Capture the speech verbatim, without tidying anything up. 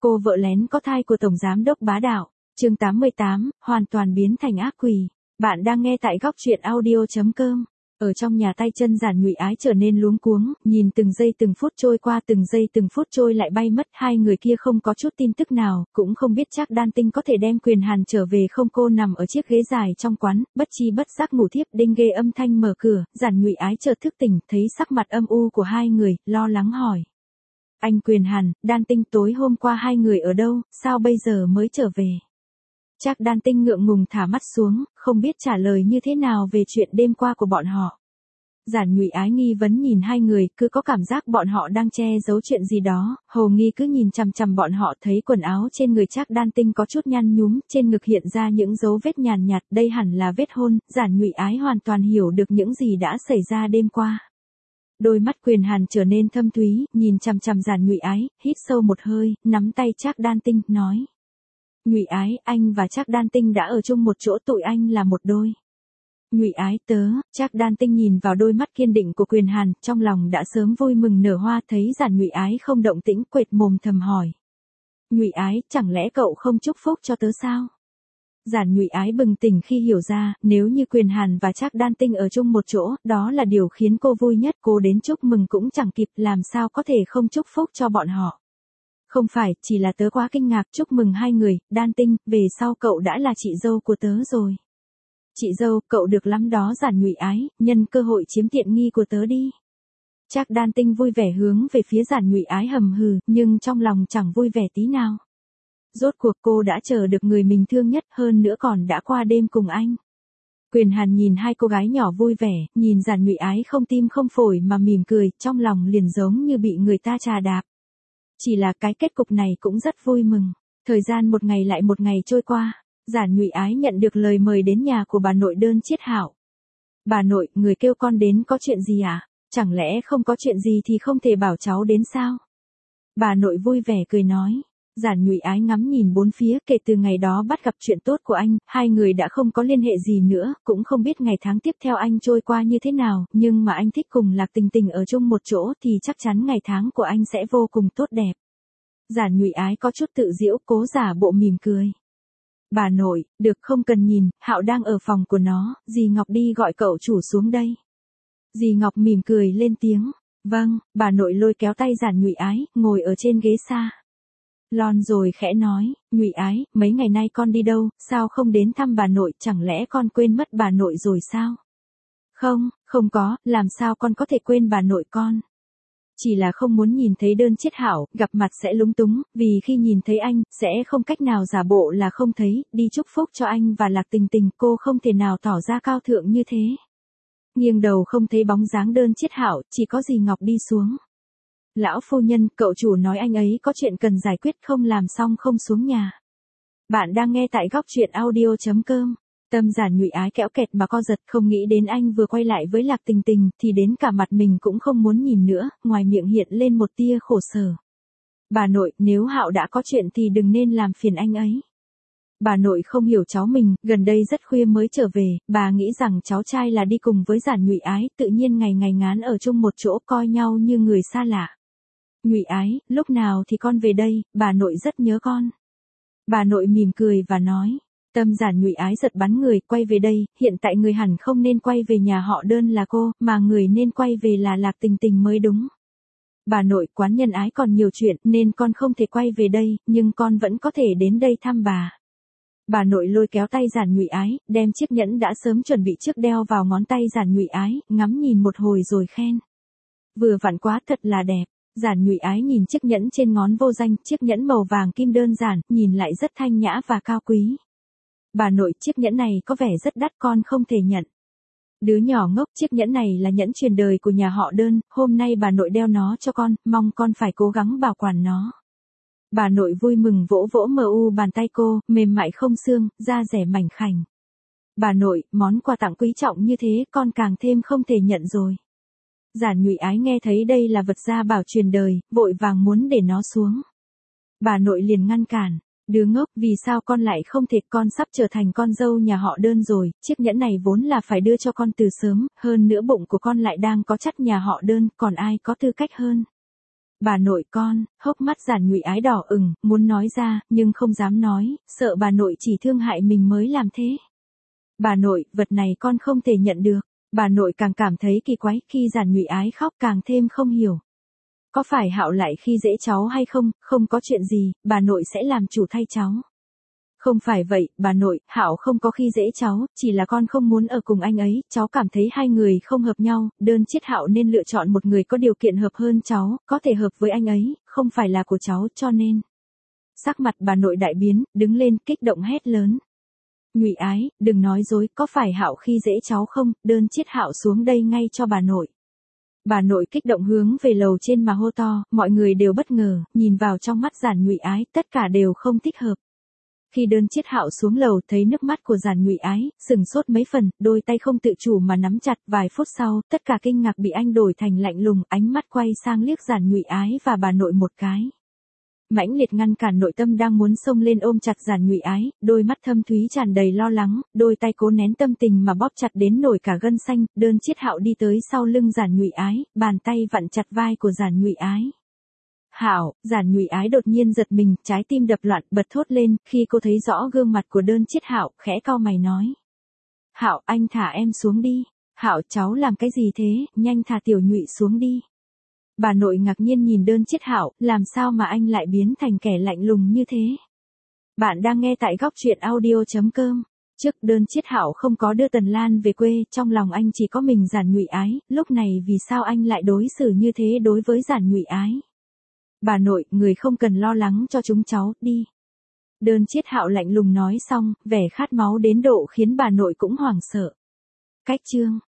cô vợ lén có thai của Tổng Giám đốc bá đạo. Chương tám mươi tám, hoàn toàn biến thành ác quỷ. Bạn đang nghe tại góc truyện audio chấm com. Ở trong nhà tay chân Giản Nhụy Ái trở nên luống cuống, nhìn từng giây từng phút trôi qua, từng giây từng phút trôi lại bay mất, hai người kia không có chút tin tức nào, cũng không biết Trác Đan Tinh có thể đem Quyền Hàn trở về không. Cô nằm ở chiếc ghế dài trong quán, bất chi bất giác ngủ thiếp. Đinh ghê âm thanh mở cửa, Giản Nhụy Ái chợt thức tỉnh, thấy sắc mặt âm u của hai người, lo lắng hỏi: "Anh Quyền Hàn, Đan Tinh, tối hôm qua hai người ở đâu, sao bây giờ mới trở về?" Trác Đan Tinh ngượng ngùng thả mắt xuống, không biết trả lời như thế nào về chuyện đêm qua của bọn họ. Giản Nhụy Ái nghi vấn nhìn hai người, cứ có cảm giác bọn họ đang che giấu chuyện gì đó, hồ nghi cứ nhìn chằm chằm bọn họ. Thấy quần áo trên người Trác Đan Tinh có chút nhăn nhúm, trên ngực hiện ra những dấu vết nhàn nhạt, đây hẳn là vết hôn. Giản Nhụy Ái hoàn toàn hiểu được những gì đã xảy ra đêm qua. Đôi mắt Quyền Hàn trở nên thâm thúy, nhìn chằm chằm Giản Nhụy Ái, hít sâu một hơi, nắm tay Trác Đan Tinh, nói: "Nhụy Ái, anh và Trác Đan Tinh đã ở chung một chỗ, tụi anh là một đôi." "Nhụy Ái tớ." Trác Đan Tinh nhìn vào đôi mắt kiên định của Quyền Hàn, trong lòng đã sớm vui mừng nở hoa. Thấy Giản Nhụy Ái không động tĩnh, quệt mồm thầm hỏi: "Nhụy Ái, chẳng lẽ cậu không chúc phúc cho tớ sao?" Giản Nhụy Ái bừng tỉnh khi hiểu ra, nếu như Quyền Hàn và Trác Đan Tinh ở chung một chỗ, đó là điều khiến cô vui nhất. Cô đến chúc mừng cũng chẳng kịp, làm sao có thể không chúc phúc cho bọn họ. "Không phải, chỉ là tớ quá kinh ngạc, chúc mừng hai người, Đan Tinh, về sau cậu đã là chị dâu của tớ rồi." "Chị dâu, cậu được lắm đó Giản Nhụy Ái, nhân cơ hội chiếm tiện nghi của tớ đi." Trác Đan Tinh vui vẻ hướng về phía Giản Nhụy Ái hầm hừ, nhưng trong lòng chẳng vui vẻ tí nào. Rốt cuộc cô đã chờ được người mình thương nhất, hơn nữa còn đã qua đêm cùng anh. Quyền Hàn nhìn hai cô gái nhỏ vui vẻ, nhìn Giản Nhụy Ái không tim không phổi mà mỉm cười, trong lòng liền giống như bị người ta trà đạp. Chỉ là cái kết cục này cũng rất vui mừng. Thời gian một ngày lại một ngày trôi qua, Giản Nhụy Ái nhận được lời mời đến nhà của bà nội Đơn Chiết Hạo. "Bà nội, người kêu con đến có chuyện gì à? Chẳng lẽ không có chuyện gì thì không thể bảo cháu đến sao?" Bà nội vui vẻ cười nói. Giản Nhụy Ái ngắm nhìn bốn phía, kể từ ngày đó bắt gặp chuyện tốt của anh, hai người đã không có liên hệ gì nữa, cũng không biết ngày tháng tiếp theo anh trôi qua như thế nào, nhưng mà anh thích cùng Lạc Tình Tình ở chung một chỗ thì chắc chắn ngày tháng của anh sẽ vô cùng tốt đẹp. Giản Nhụy Ái có chút tự giễu, cố giả bộ mỉm cười. "Bà nội, được không cần nhìn, Hạo đang ở phòng của nó, dì Ngọc đi gọi cậu chủ xuống đây." Dì Ngọc mỉm cười lên tiếng. "Vâng." Bà nội lôi kéo tay Giản Nhụy Ái, ngồi ở trên ghế xa lon rồi khẽ nói: "Nhụy Ái, mấy ngày nay con đi đâu, sao không đến thăm bà nội, chẳng lẽ con quên mất bà nội rồi sao?" "Không, không có, làm sao con có thể quên bà nội con. Chỉ là không muốn nhìn thấy Đơn Chiết Hạo, gặp mặt sẽ lúng túng, vì khi nhìn thấy anh, sẽ không cách nào giả bộ là không thấy, đi chúc phúc cho anh và Lạc Tình Tình, cô không thể nào tỏ ra cao thượng như thế." Nghiêng đầu không thấy bóng dáng Đơn Chiết Hạo, chỉ có dì Ngọc đi xuống. "Lão phu nhân, cậu chủ nói anh ấy có chuyện cần giải quyết, không làm xong không xuống nhà." Bạn đang nghe tại góc truyện audio chấm com. Tâm Giản Nhụy Ái kẽo kẹt mà co giật, không nghĩ đến anh vừa quay lại với Lạc Tình Tình, thì đến cả mặt mình cũng không muốn nhìn nữa, ngoài miệng hiện lên một tia khổ sở. "Bà nội, nếu Hạo đã có chuyện thì đừng nên làm phiền anh ấy." Bà nội không hiểu cháu mình, gần đây rất khuya mới trở về, bà nghĩ rằng cháu trai là đi cùng với Giản Nhụy Ái, tự nhiên ngày ngày ngán ở chung một chỗ, coi nhau như người xa lạ. "Nhụy Ái, lúc nào thì con về đây, bà nội rất nhớ con." Bà nội mỉm cười và nói. Tâm Giản Nhụy Ái giật bắn người, quay về đây, hiện tại người hẳn không nên quay về nhà họ Đơn là cô, mà người nên quay về là Lạc Tình Tình mới đúng. "Bà nội, quán nhân ái còn nhiều chuyện, nên con không thể quay về đây, nhưng con vẫn có thể đến đây thăm bà." Bà nội lôi kéo tay Giản Nhụy Ái, đem chiếc nhẫn đã sớm chuẩn bị trước đeo vào ngón tay Giản Nhụy Ái, ngắm nhìn một hồi rồi khen: "Vừa vặn quá, thật là đẹp." Giản Nhụy Ái nhìn chiếc nhẫn trên ngón vô danh, chiếc nhẫn màu vàng kim đơn giản, nhìn lại rất thanh nhã và cao quý. "Bà nội, chiếc nhẫn này có vẻ rất đắt, con không thể nhận." "Đứa nhỏ ngốc, chiếc nhẫn này là nhẫn truyền đời của nhà họ Đơn, hôm nay bà nội đeo nó cho con, mong con phải cố gắng bảo quản nó." Bà nội vui mừng vỗ vỗ mờ u bàn tay cô, mềm mại không xương, da dẻ mảnh khảnh. "Bà nội, món quà tặng quý trọng như thế, con càng thêm không thể nhận rồi." Giản Nhụy Ái nghe thấy đây là vật gia bảo truyền đời, vội vàng muốn để nó xuống. Bà nội liền ngăn cản. "Đứa ngốc, vì sao con lại không thể, con sắp trở thành con dâu nhà họ Đơn rồi, chiếc nhẫn này vốn là phải đưa cho con từ sớm, hơn nữa bụng của con lại đang có chắt nhà họ Đơn, còn ai có tư cách hơn." Bà nội con, hốc mắt Giản Nhụy Ái đỏ ửng, muốn nói ra, nhưng không dám nói, sợ bà nội chỉ thương hại mình mới làm thế. Bà nội, vật này con không thể nhận được. Bà nội càng cảm thấy kỳ quái, khi Giản Nhụy Ái khóc càng thêm không hiểu. Có phải Hạo lại khi dễ cháu hay không? Không có chuyện gì, bà nội sẽ làm chủ thay cháu. Không phải vậy, bà nội, Hạo không có khi dễ cháu, chỉ là con không muốn ở cùng anh ấy, cháu cảm thấy hai người không hợp nhau, đơn chiết Hạo nên lựa chọn một người có điều kiện hợp hơn cháu, có thể hợp với anh ấy, không phải là của cháu, cho nên. Sắc mặt bà nội đại biến, đứng lên, kích động hét lớn. Nhụy Ái, đừng nói dối, có phải Hạo khi dễ cháu không, đơn chiết Hạo xuống đây ngay cho bà nội. Bà nội kích động hướng về lầu trên mà hô to, mọi người đều bất ngờ, nhìn vào trong mắt Giản Nhụy Ái, tất cả đều không thích hợp. Khi đơn chiết Hạo xuống lầu thấy nước mắt của Giản Nhụy Ái, sừng sốt mấy phần, đôi tay không tự chủ mà nắm chặt, vài phút sau, tất cả kinh ngạc bị anh đổi thành lạnh lùng, ánh mắt quay sang liếc Giản Nhụy Ái và bà nội một cái. Mãnh liệt ngăn cản nội tâm đang muốn xông lên ôm chặt Giản Nhụy Ái, đôi mắt thâm thúy tràn đầy lo lắng, đôi tay cố nén tâm tình mà bóp chặt đến nổi cả gân xanh, đơn chiết Hạo đi tới sau lưng Giản Nhụy Ái, bàn tay vặn chặt vai của Giản Nhụy Ái. Hạo, Giản Nhụy Ái đột nhiên giật mình, trái tim đập loạn, bật thốt lên, khi cô thấy rõ gương mặt của đơn chiết Hạo, khẽ cau mày nói. Hạo, anh thả em xuống đi. Hạo, cháu làm cái gì thế, nhanh thả Tiểu Nhụy xuống đi. Bà nội ngạc nhiên nhìn đơn chiết Hạo, làm sao mà anh lại biến thành kẻ lạnh lùng như thế? Bạn đang nghe tại góc truyện audio chấm com. Trước đơn chiết Hạo không có đưa Tần Lan về quê, trong lòng anh chỉ có mình Giản Nhụy Ái, lúc này vì sao anh lại đối xử như thế đối với Giản Nhụy Ái? Bà nội, người không cần lo lắng cho chúng cháu, đi. Đơn chiết Hạo lạnh lùng nói xong, vẻ khát máu đến độ khiến bà nội cũng hoảng sợ. Cách chương